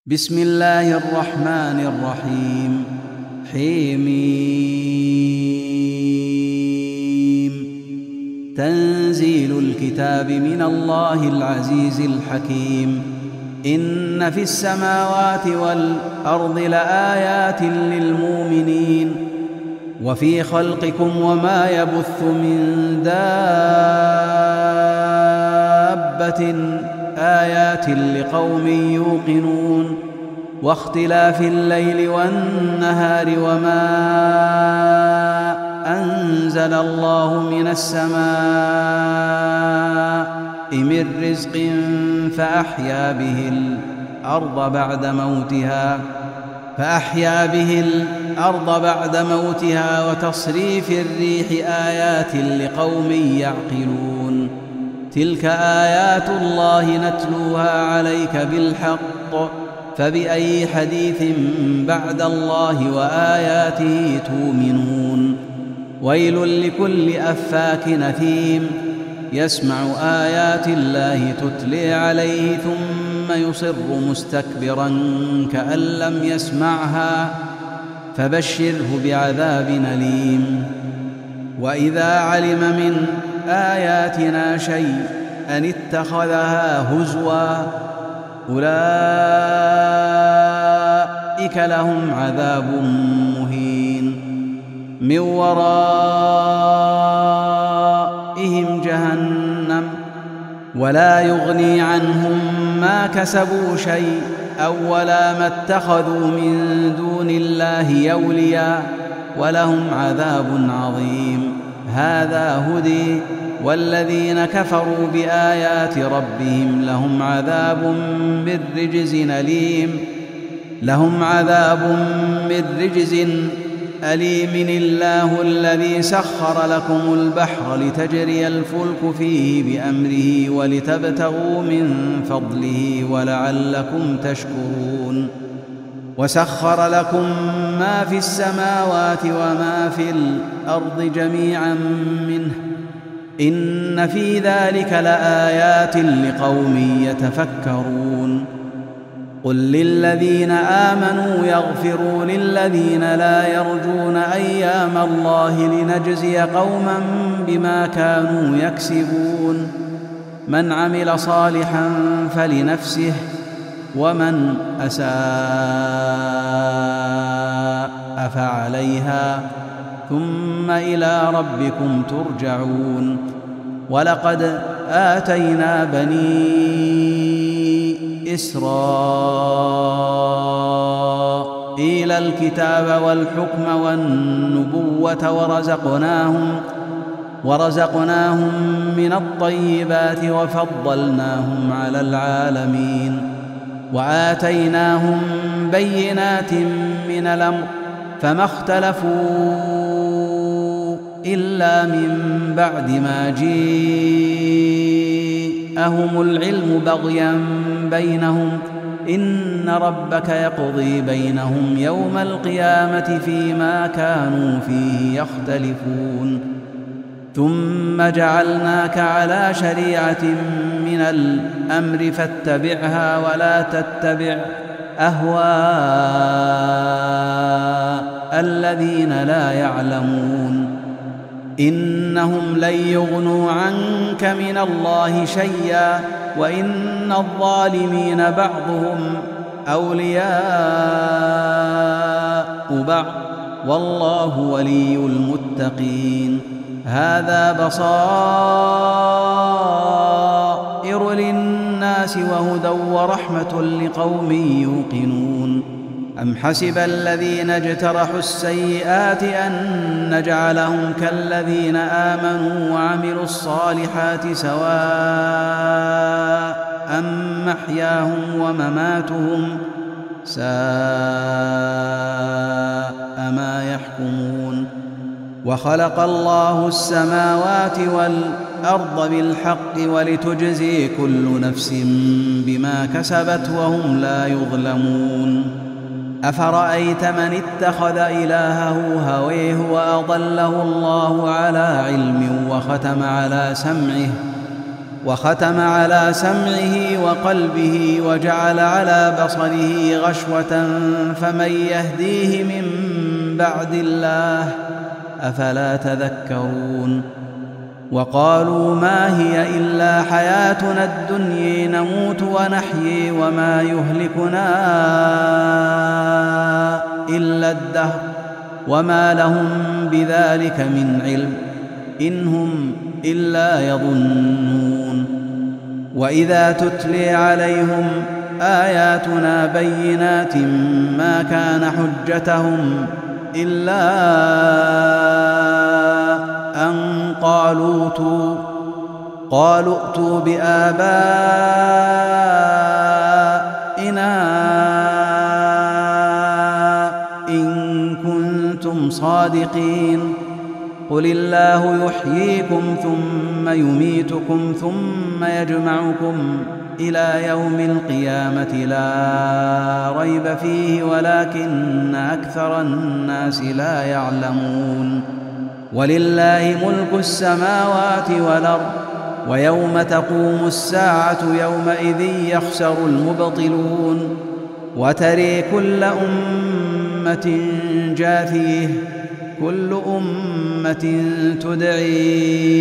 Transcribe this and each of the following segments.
بسم الله الرحمن الرحيم. حميم. تنزيل الكتاب من الله العزيز الحكيم. إن في السماوات والأرض لآيات للمؤمنين وفي خلقكم وما يبث من دابة آيات لقوم يوقنون واختلاف الليل والنهار وما أنزل الله من السماء من رزق فأحيا به الأرض بعد موتها وتصريف الريح آيات لقوم يعقلون. تلك آيات الله نتلوها عليك بالحق فبأي حديث بعد الله وآياته تؤمنون. ويل لكل أفاك أثيم يسمع آيات الله تتلي عليه ثم يصر مستكبرا كأن لم يسمعها فبشره بعذاب أليم. وإذا علم من آياتنا شيئا اتخذها هزوا أولئك لهم عذاب مهين من ورائهم جهنم ولا يغني عنهم ما كسبوا شيئا ولا ما اتخذوا من دون الله أولياء ولهم عذاب عظيم. هذا هدي والذين كفروا بآيات ربهم لهم عذاب من رجز أليم. الله الذي سخر لكم البحر لتجري الفلك فيه بأمره ولتبتغوا من فضله ولعلكم تشكرون. وسخر لكم ما في السماوات وما في الأرض جميعا منه إن في ذلك لآيات لقوم يتفكرون. قل للذين آمنوا يغفروا للذين لا يرجون أيام الله لنجزي قوما بما كانوا يكسبون. من عمل صالحا فلنفسه ومن أساء فعليها ثم إلى ربكم ترجعون. ولقد آتينا بني إسرائيل الكتاب والحكم والنبوة ورزقناهم من الطيبات وفضلناهم على العالمين. وآتيناهم بينات من الأمر فما اختلفوا إلا من بعد ما جاءهم العلم بغيا بينهم. إن ربك يقضي بينهم يوم القيامة فيما كانوا فيه يختلفون. ثم جعلناك على شريعة من الأمر فاتبعها ولا تتبع أهواء الذين لا يعلمون. إنهم لن يغنوا عنك من الله شيئا وإن الظالمين بعضهم أولياء بعض والله ولي المتقين. هذا بصائر للناس وهدى ورحمة لقوم يوقنون. أم حسب الذين اجترحوا السيئات أن نجعلهم كالذين آمنوا وعملوا الصالحات سواء محياهم ومماتهم ساء ما يحكمون. وخلق الله السماوات والأرض بالحق ولتجزي كل نفس بما كسبت وهم لا يظلمون. أفرأيت من اتخذ إلهه هويه وأضله الله على علم وختم على سمعه وقلبه وجعل على بصره غشوة فمن يهديه من بعد الله أفلا تذكرون وقالوا ما هي إلا حياتنا الدنيا نموت ونحيي وما يهلكنا إلا الدهر وما لهم بذلك من علم إن هم إلا يظنون وإذا تتلي عليهم آياتنا بينات ما كان حجتهم إلا أن قالوا ائتوا بآبائنا إن كنتم صادقين قل الله يحييكم ثم يميتكم ثم يجمعكم إلى يوم القيامة لا ريب فيه ولكن أكثر الناس لا يعلمون ولله ملك السماوات والأرض ويوم تقوم الساعة يومئذ يخسر المبطلون وتري كل أمة جاثيه كل أمة تدعي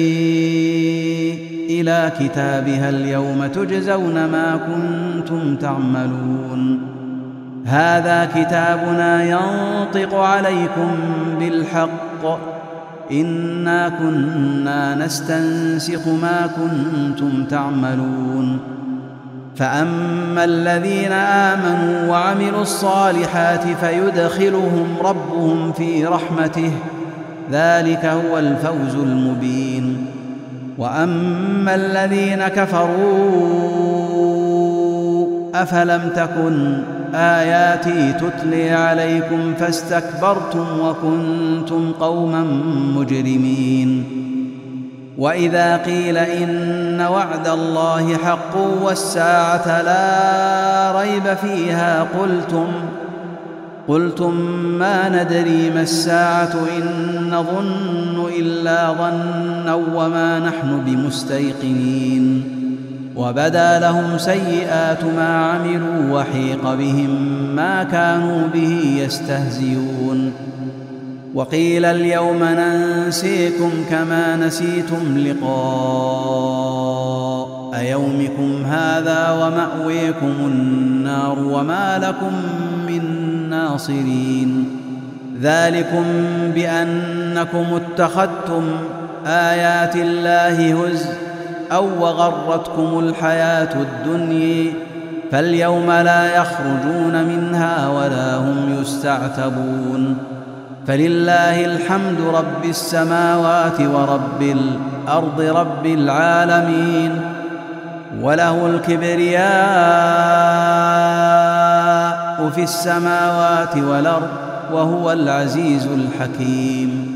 إلى كتابها اليوم تجزون ما كنتم تعملون هذا كتابنا ينطق عليكم بالحق إنا كنا نستنسخ ما كنتم تعملون فأما الذين آمنوا وعملوا الصالحات فيدخلهم ربهم في رحمته ذلك هو الفوز المبين وأما الذين كفروا أفلم تكن آياتي تتلي عليكم فاستكبرتم وكنتم قوما مجرمين وإذا قيل إن وعد الله حق والساعة لا ريب فيها قلتم ما ندري ما الساعة إن نظن إلا ظنا وما نحن بمستيقنين وبدا لهم سيئات ما عملوا وحيق بهم ما كانوا به يستهزئون وقيل اليوم ننسيكم كما نسيتم لقاء يومكم هذا ومأويكم النار وما لكم من ناصرين ذلكم بأنكم اتخذتم آيات الله هزءا وغرتكم الحياة الدنيا فاليوم لا يخرجون منها ولا هم يستعتبون فلله الحمد رب السماوات ورب الأرض رب العالمين وله الكبرياء في السماوات والأرض وهو العزيز الحكيم